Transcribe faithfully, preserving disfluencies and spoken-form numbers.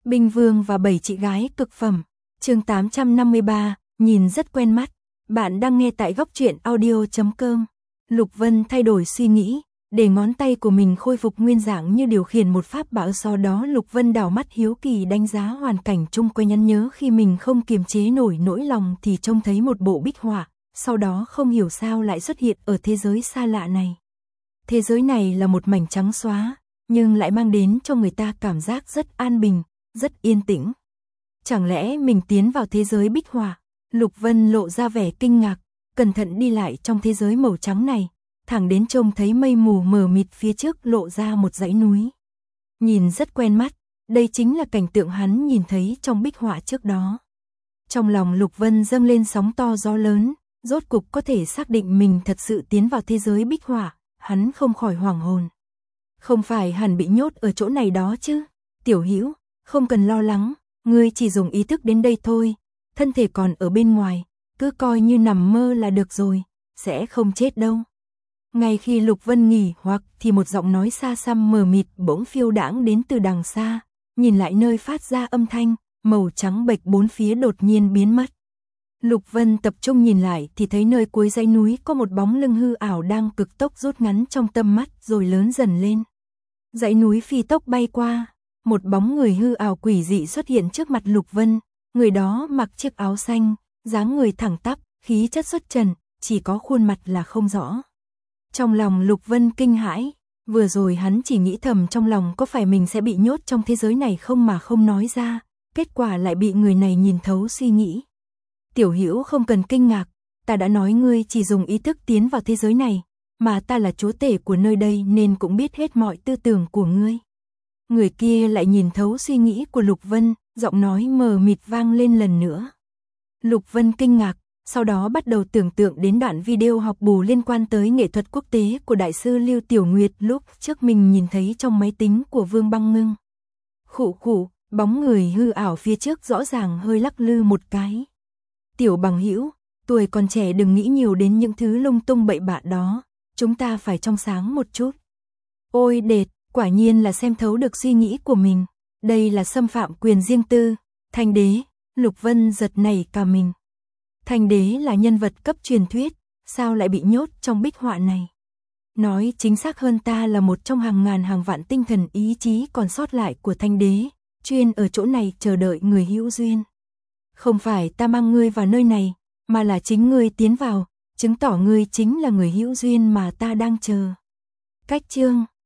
Binh Vương và bảy chị gái cực phẩm. Chương tám trăm năm mươi ba, nhìn rất quen mắt. Bạn đang nghe tại góc truyện audio chấm com. Lục Vân thay đổi suy nghĩ, để ngón tay của mình khôi phục nguyên dạng như điều khiển một pháp bảo, sau đó Lục Vân đảo mắt hiếu kỳ đánh giá hoàn cảnh chung quanh, nhắn nhớ khi mình không kiềm chế nổi nỗi lòng thì trông thấy một bộ bích họa, sau đó không hiểu sao lại xuất hiện ở thế giới xa lạ này. Thế giới này là một mảnh trắng xóa, nhưng lại mang đến cho người ta cảm giác rất an bình, rất yên tĩnh. Chẳng lẽ mình tiến vào thế giới bích họa? Lục Vân lộ ra vẻ kinh ngạc, cẩn thận đi lại trong thế giới màu trắng này, thẳng đến trông thấy mây mù mờ mịt phía trước lộ ra một dãy núi. Nhìn rất quen mắt, đây chính là cảnh tượng hắn nhìn thấy trong bích họa trước đó. Trong lòng Lục Vân dâng lên sóng to gió lớn, rốt cục có thể xác định mình thật sự tiến vào thế giới bích họa, hắn không khỏi hoảng hồn. Không phải hẳn bị nhốt ở chỗ này đó chứ? Tiểu Hữu, không cần lo lắng, ngươi chỉ dùng ý thức đến đây thôi, thân thể còn ở bên ngoài, cứ coi như nằm mơ là được rồi, sẽ không chết đâu. Ngay khi Lục Vân nghỉ hoặc thì một giọng nói xa xăm mờ mịt bỗng phiêu đãng đến từ đằng xa, nhìn lại nơi phát ra âm thanh, màu trắng bệch bốn phía đột nhiên biến mất. Lục Vân tập trung nhìn lại thì thấy nơi cuối dãy núi có một bóng lưng hư ảo đang cực tốc rút ngắn trong tầm mắt rồi lớn dần lên. Dãy núi phi tốc bay qua, một bóng người hư ảo quỷ dị xuất hiện trước mặt Lục Vân, người đó mặc chiếc áo xanh, dáng người thẳng tắp, khí chất xuất trần, chỉ có khuôn mặt là không rõ. Trong lòng Lục Vân kinh hãi, vừa rồi hắn chỉ nghĩ thầm trong lòng có phải mình sẽ bị nhốt trong thế giới này không mà không nói ra, kết quả lại bị người này nhìn thấu suy nghĩ. Tiểu Hữu không cần kinh ngạc, ta đã nói ngươi chỉ dùng ý thức tiến vào thế giới này, mà ta là chúa tể của nơi đây nên cũng biết hết mọi tư tưởng của ngươi. Người kia lại nhìn thấu suy nghĩ của Lục Vân, giọng nói mờ mịt vang lên lần nữa. Lục Vân kinh ngạc, sau đó bắt đầu tưởng tượng đến đoạn video học bù liên quan tới nghệ thuật quốc tế của đại sư Lưu Tiểu Nguyệt lúc trước mình nhìn thấy trong máy tính của Vương Băng Ngưng. Khụ khụ, bóng người hư ảo phía trước rõ ràng hơi lắc lư một cái. Tiểu bằng hữu, tuổi còn trẻ đừng nghĩ nhiều đến những thứ lung tung bậy bạ đó, chúng ta phải trong sáng một chút. Ôi đệt, quả nhiên là xem thấu được suy nghĩ của mình, đây là xâm phạm quyền riêng tư. Thanh đế, Lục Vân giật nảy cả mình. Thanh đế là nhân vật cấp truyền thuyết, sao lại bị nhốt trong bích họa này? Nói chính xác hơn, ta là một trong hàng ngàn hàng vạn tinh thần ý chí còn sót lại của Thanh đế, chuyên ở chỗ này chờ đợi người hữu duyên. Không phải ta mang ngươi vào nơi này, mà là chính ngươi tiến vào, chứng tỏ ngươi chính là người hữu duyên mà ta đang chờ. Cách chương